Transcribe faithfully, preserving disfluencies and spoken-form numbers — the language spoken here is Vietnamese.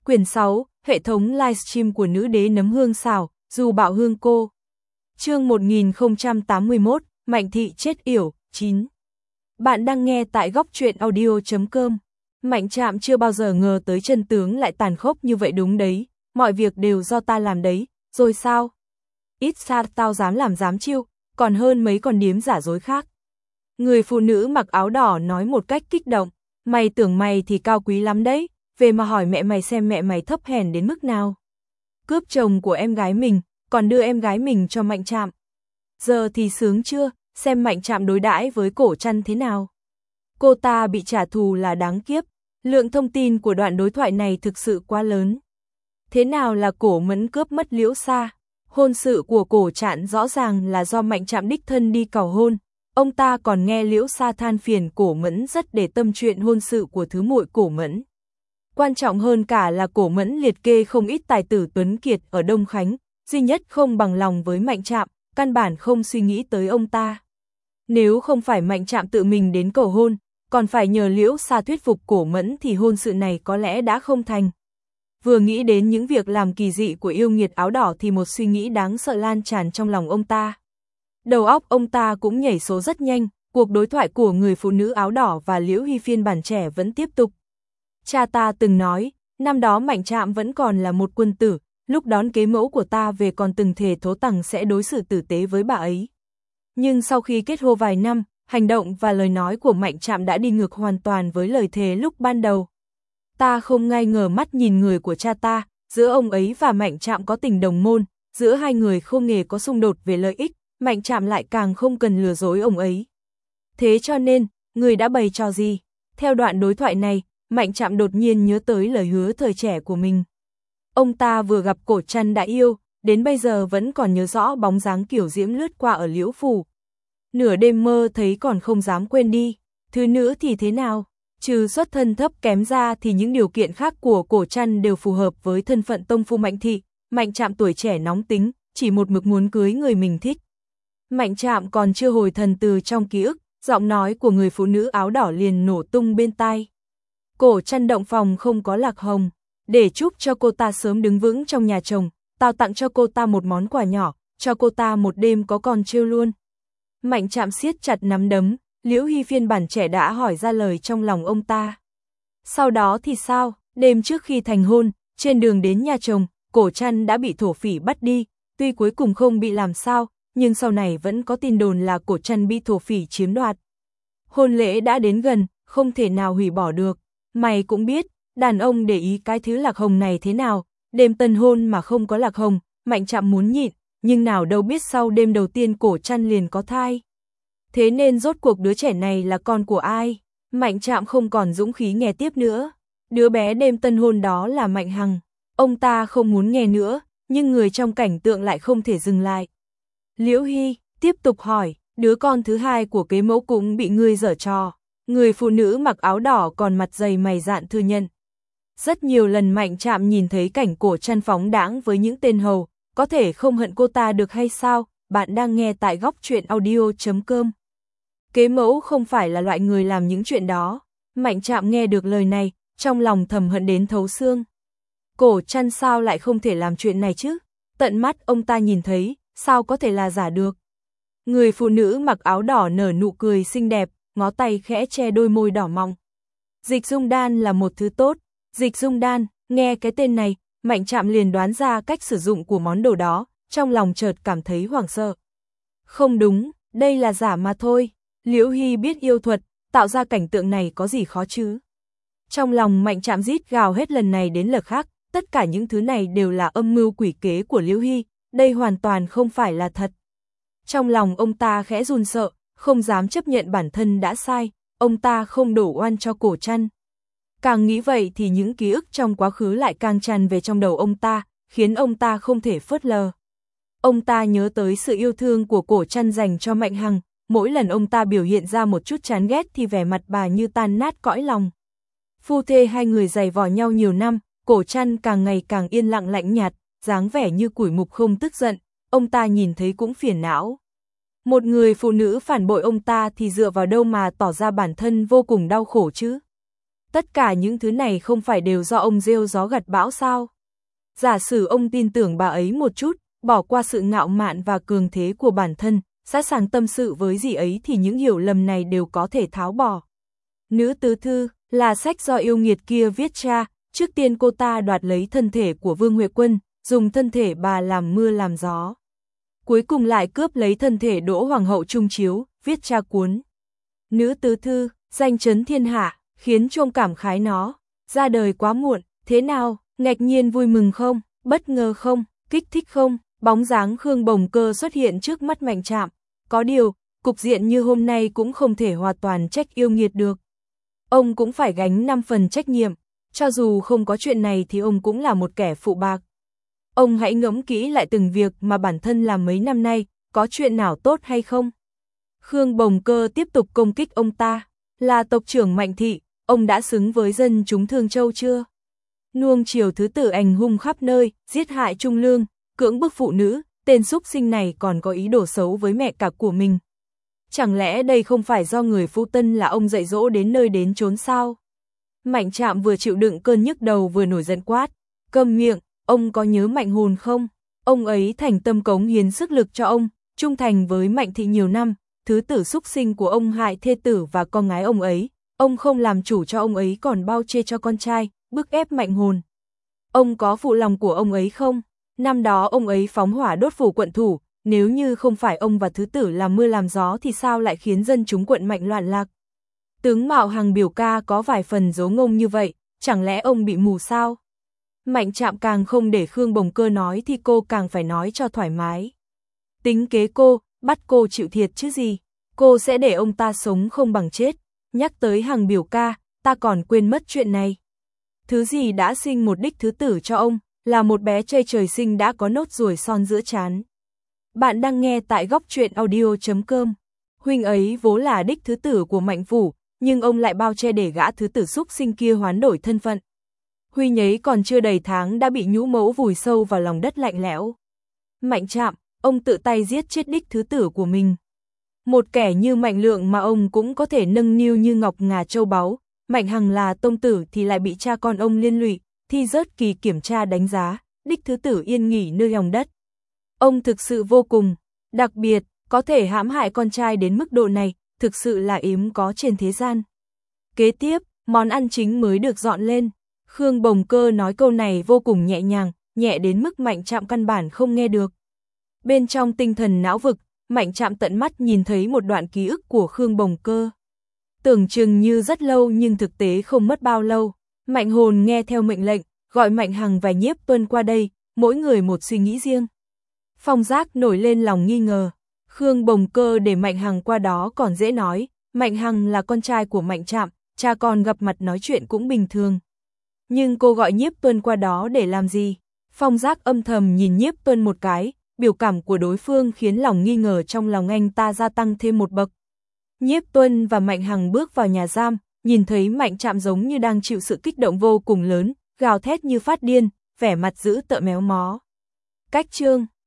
Quyển sáu, hệ thống livestream của nữ đế nấm hương xào, dù bạo hương cô. Chương một nghìn không trăm tám mươi mốt, Mạnh Thị chết yểu, chín. Bạn đang nghe tại góc truyện audio chấm com. Mạnh Trạm chưa bao giờ ngờ tới chân tướng lại tàn khốc như vậy đúng đấy, mọi việc đều do ta làm đấy, rồi sao? Ít xa tao dám làm dám chiêu, còn hơn mấy con điếm giả dối khác. Người phụ nữ mặc áo đỏ nói một cách kích động, mày tưởng mày thì cao quý lắm đấy, về mà hỏi mẹ mày xem mẹ mày thấp hèn đến mức nào. Cướp chồng của em gái mình, còn đưa em gái mình cho Mạnh Trạm. Giờ thì sướng chưa, xem Mạnh Trạm đối đãi với Cổ Trăn thế nào. Cô ta bị trả thù là đáng kiếp, lượng thông tin của đoạn đối thoại này thực sự quá lớn. Thế nào là Cổ Mẫn cướp mất Liễu Sa? Hôn sự của Cổ Trăn rõ ràng là do Mạnh Trạm đích thân đi cầu hôn. Ông ta còn nghe Liễu Sa than phiền Cổ Mẫn rất để tâm chuyện hôn sự của thứ muội Cổ Mẫn. Quan trọng hơn cả là Cổ Mẫn liệt kê không ít tài tử tuấn kiệt ở Đông Khánh, duy nhất không bằng lòng với Mạnh Trạm, căn bản không suy nghĩ tới ông ta. Nếu không phải Mạnh Trạm tự mình đến cầu hôn, còn phải nhờ Liễu Sa thuyết phục Cổ Mẫn thì hôn sự này có lẽ đã không thành. Vừa nghĩ đến những việc làm kỳ dị của yêu nghiệt áo đỏ thì một suy nghĩ đáng sợ lan tràn trong lòng ông ta. Đầu óc ông ta cũng nhảy số rất nhanh, cuộc đối thoại của người phụ nữ áo đỏ và Liễu Hy phiên bản trẻ vẫn tiếp tục. Cha ta từng nói, năm đó Mạnh Trạm vẫn còn là một quân tử, lúc đón kế mẫu của ta về còn từng thề thố tằng sẽ đối xử tử tế với bà ấy. Nhưng sau khi kết hôn vài năm, hành động và lời nói của Mạnh Trạm đã đi ngược hoàn toàn với lời thề lúc ban đầu. Ta không nghi ngờ mắt nhìn người của cha ta, giữa ông ấy và Mạnh Trạm có tình đồng môn, giữa hai người không hề có xung đột về lợi ích, Mạnh Trạm lại càng không cần lừa dối ông ấy. Thế cho nên, người đã bày trò gì? Theo đoạn đối thoại này, Mạnh Trạm đột nhiên nhớ tới lời hứa thời trẻ của mình. Ông ta vừa gặp Cổ Trăn đã yêu, đến bây giờ vẫn còn nhớ rõ bóng dáng kiểu diễm lướt qua ở Liễu phủ. Nửa đêm mơ thấy còn không dám quên đi. Thứ nữ thì thế nào? Trừ xuất thân thấp kém ra thì những điều kiện khác của Cổ Trăn đều phù hợp với thân phận tông phu Mạnh thị. Mạnh Trạm tuổi trẻ nóng tính, chỉ một mực muốn cưới người mình thích. Mạnh Trạm còn chưa hồi thần từ trong ký ức, giọng nói của người phụ nữ áo đỏ liền nổ tung bên tai. Cổ Trăn động phòng không có lạc hồng, để chúc cho cô ta sớm đứng vững trong nhà chồng, tao tặng cho cô ta một món quà nhỏ, cho cô ta một đêm có con trêu luôn. Mạnh Trạm siết chặt nắm đấm, Liễu Hy phiên bản trẻ đã hỏi ra lời trong lòng ông ta. Sau đó thì sao? Đêm trước khi thành hôn, trên đường đến nhà chồng, Cổ Trăn đã bị thổ phỉ bắt đi, tuy cuối cùng không bị làm sao, nhưng sau này vẫn có tin đồn là Cổ Trăn bị thổ phỉ chiếm đoạt. Hôn lễ đã đến gần, không thể nào hủy bỏ được. Mày cũng biết, đàn ông để ý cái thứ lạc hồng này thế nào, đêm tân hôn mà không có lạc hồng, Mạnh Trạm muốn nhịn, nhưng nào đâu biết sau đêm đầu tiên Cổ Trăn liền có thai. Thế nên rốt cuộc đứa trẻ này là con của ai? Mạnh Trạm không còn dũng khí nghe tiếp nữa. Đứa bé đêm tân hôn đó là Mạnh Hằng. Ông ta không muốn nghe nữa, nhưng người trong cảnh tượng lại không thể dừng lại. Liễu Hy tiếp tục hỏi, đứa con thứ hai của kế mẫu cũng bị ngươi giở trò. Người phụ nữ mặc áo đỏ còn mặt dày mày dạn thừa nhận. Rất nhiều lần Mạnh Trạm nhìn thấy cảnh Cổ Trăn phóng đãng với những tên hầu, có thể không hận cô ta được hay sao? Bạn đang nghe tại góc truyện audio chấm com. Kế mẫu không phải là loại người làm những chuyện đó. Mạnh Trạm nghe được lời này, trong lòng thầm hận đến thấu xương. Cổ Trăn sao lại không thể làm chuyện này chứ? Tận mắt ông ta nhìn thấy, sao có thể là giả được? Người phụ nữ mặc áo đỏ nở nụ cười xinh đẹp, ngó tay khẽ che đôi môi đỏ mọng. Dịch dung đan là một thứ tốt. Dịch dung đan, nghe cái tên này, Mạnh Trạm liền đoán ra cách sử dụng của món đồ đó, trong lòng chợt cảm thấy hoảng sợ. Không đúng, đây là giả mà thôi. Liễu Hy biết yêu thuật, tạo ra cảnh tượng này có gì khó chứ? Trong lòng Mạnh Trạm rít gào hết lần này đến lần khác, tất cả những thứ này đều là âm mưu quỷ kế của Liễu Hy, đây hoàn toàn không phải là thật. Trong lòng ông ta khẽ run sợ, không dám chấp nhận bản thân đã sai, ông ta không đổ oan cho Cổ Trăn. Càng nghĩ vậy thì những ký ức trong quá khứ lại càng tràn về trong đầu ông ta, khiến ông ta không thể phớt lờ. Ông ta nhớ tới sự yêu thương của Cổ Trăn dành cho Mạnh Hằng, mỗi lần ông ta biểu hiện ra một chút chán ghét thì vẻ mặt bà như tan nát cõi lòng. Phu thê hai người giày vò nhau nhiều năm, Cổ Trăn càng ngày càng yên lặng lạnh nhạt, dáng vẻ như củi mục không tức giận, ông ta nhìn thấy cũng phiền não. Một người phụ nữ phản bội ông ta thì dựa vào đâu mà tỏ ra bản thân vô cùng đau khổ chứ? Tất cả những thứ này không phải đều do ông gieo gió gặt bão sao? Giả sử ông tin tưởng bà ấy một chút, bỏ qua sự ngạo mạn và cường thế của bản thân, sẵn sàng tâm sự với dì ấy thì những hiểu lầm này đều có thể tháo bỏ. Nữ tứ thư là sách do yêu nghiệt kia viết ra, trước tiên cô ta đoạt lấy thân thể của Vương Huệ Quân, dùng thân thể bà làm mưa làm gió. Cuối cùng lại cướp lấy thân thể Đỗ Hoàng hậu Trung Chiếu, viết ra cuốn Nữ tứ thư, danh chấn thiên hạ, khiến trông cảm khái nó ra đời quá muộn. Thế nào, ngạc nhiên vui mừng không, bất ngờ không, kích thích không? Bóng dáng Khương Bồng Cơ xuất hiện trước mắt Mạnh Trạm. Có điều, cục diện như hôm nay cũng không thể hoàn toàn trách yêu nghiệt được. Ông cũng phải gánh năm phần trách nhiệm, cho dù không có chuyện này thì ông cũng là một kẻ phụ bạc. Ông hãy ngẫm kỹ lại từng việc mà bản thân làm mấy năm nay, có chuyện nào tốt hay không? Khương Bồng Cơ tiếp tục công kích ông ta, là tộc trưởng Mạnh thị, ông đã xứng với dân chúng Thương Châu chưa? Nuông chiều thứ tử ảnh hung khắp nơi, giết hại trung lương, cưỡng bức phụ nữ, tên súc sinh này còn có ý đồ xấu với mẹ cả của mình. Chẳng lẽ đây không phải do người phu tân là ông dạy dỗ đến nơi đến chốn sao? Mạnh Trạm vừa chịu đựng cơn nhức đầu vừa nổi giận quát, câm miệng, ông có nhớ Mạnh Hồn không? Ông ấy thành tâm cống hiến sức lực cho ông, trung thành với Mạnh thị nhiều năm, thứ tử súc sinh của ông hại thê tử và con gái ông ấy, ông không làm chủ cho ông ấy còn bao che cho con trai, bức ép Mạnh Hồn. Ông có phụ lòng của ông ấy không? Năm đó ông ấy phóng hỏa đốt phủ quận thủ, nếu như không phải ông và thứ tử làm mưa làm gió thì sao lại khiến dân chúng quận Mạnh loạn lạc? Tướng Mạo Hằng biểu ca có vài phần dố ngông như vậy, chẳng lẽ ông bị mù sao? Mạnh Trạm càng không để Khương Bồng Cơ nói thì cô càng phải nói cho thoải mái. Tính kế cô, bắt cô chịu thiệt chứ gì, cô sẽ để ông ta sống không bằng chết. Nhắc tới Hằng biểu ca, ta còn quên mất chuyện này. Thứ gì đã sinh một đích thứ tử cho ông, là một bé trai trời sinh đã có nốt ruồi son giữa trán. Bạn đang nghe tại góc truyện audio chấm com. Huynh ấy vốn là đích thứ tử của Mạnh phủ, nhưng ông lại bao che để gã thứ tử súc sinh kia hoán đổi thân phận. Huynh ấy còn chưa đầy tháng đã bị nhũ mẫu vùi sâu vào lòng đất lạnh lẽo. Mạnh Trạm, ông tự tay giết chết đích thứ tử của mình. Một kẻ như Mạnh Lượng mà ông cũng có thể nâng niu như ngọc ngà châu báu, Mạnh Hằng là tông tử thì lại bị cha con ông liên lụy, thi rớt kỳ kiểm tra đánh giá, đích thứ tử yên nghỉ nơi lòng đất. Ông thực sự vô cùng, đặc biệt, có thể hãm hại con trai đến mức độ này, thực sự là hiếm có trên thế gian. Kế tiếp, món ăn chính mới được dọn lên. Khương Bồng Cơ nói câu này vô cùng nhẹ nhàng, nhẹ đến mức Mạnh Trạm căn bản không nghe được. Bên trong tinh thần não vực, Mạnh Trạm tận mắt nhìn thấy một đoạn ký ức của Khương Bồng Cơ. Tưởng chừng như rất lâu nhưng thực tế không mất bao lâu. Mạnh Hồn nghe theo mệnh lệnh, gọi Mạnh Hằng và Nhiếp Tuân qua đây, mỗi người một suy nghĩ riêng. Phong Giác nổi lên lòng nghi ngờ. Khương Bồng Cơ để Mạnh Hằng qua đó còn dễ nói, Mạnh Hằng là con trai của Mạnh Trạm, cha con gặp mặt nói chuyện cũng bình thường. Nhưng cô gọi Nhiếp Tuân qua đó để làm gì? Phong Giác âm thầm nhìn Nhiếp Tuân một cái, biểu cảm của đối phương khiến lòng nghi ngờ trong lòng anh ta gia tăng thêm một bậc. Nhiếp Tuân và Mạnh Hằng bước vào nhà giam, nhìn thấy Mạnh Trạm giống như đang chịu sự kích động vô cùng lớn, gào thét như phát điên, vẻ mặt dữ tợn méo mó. Cách chương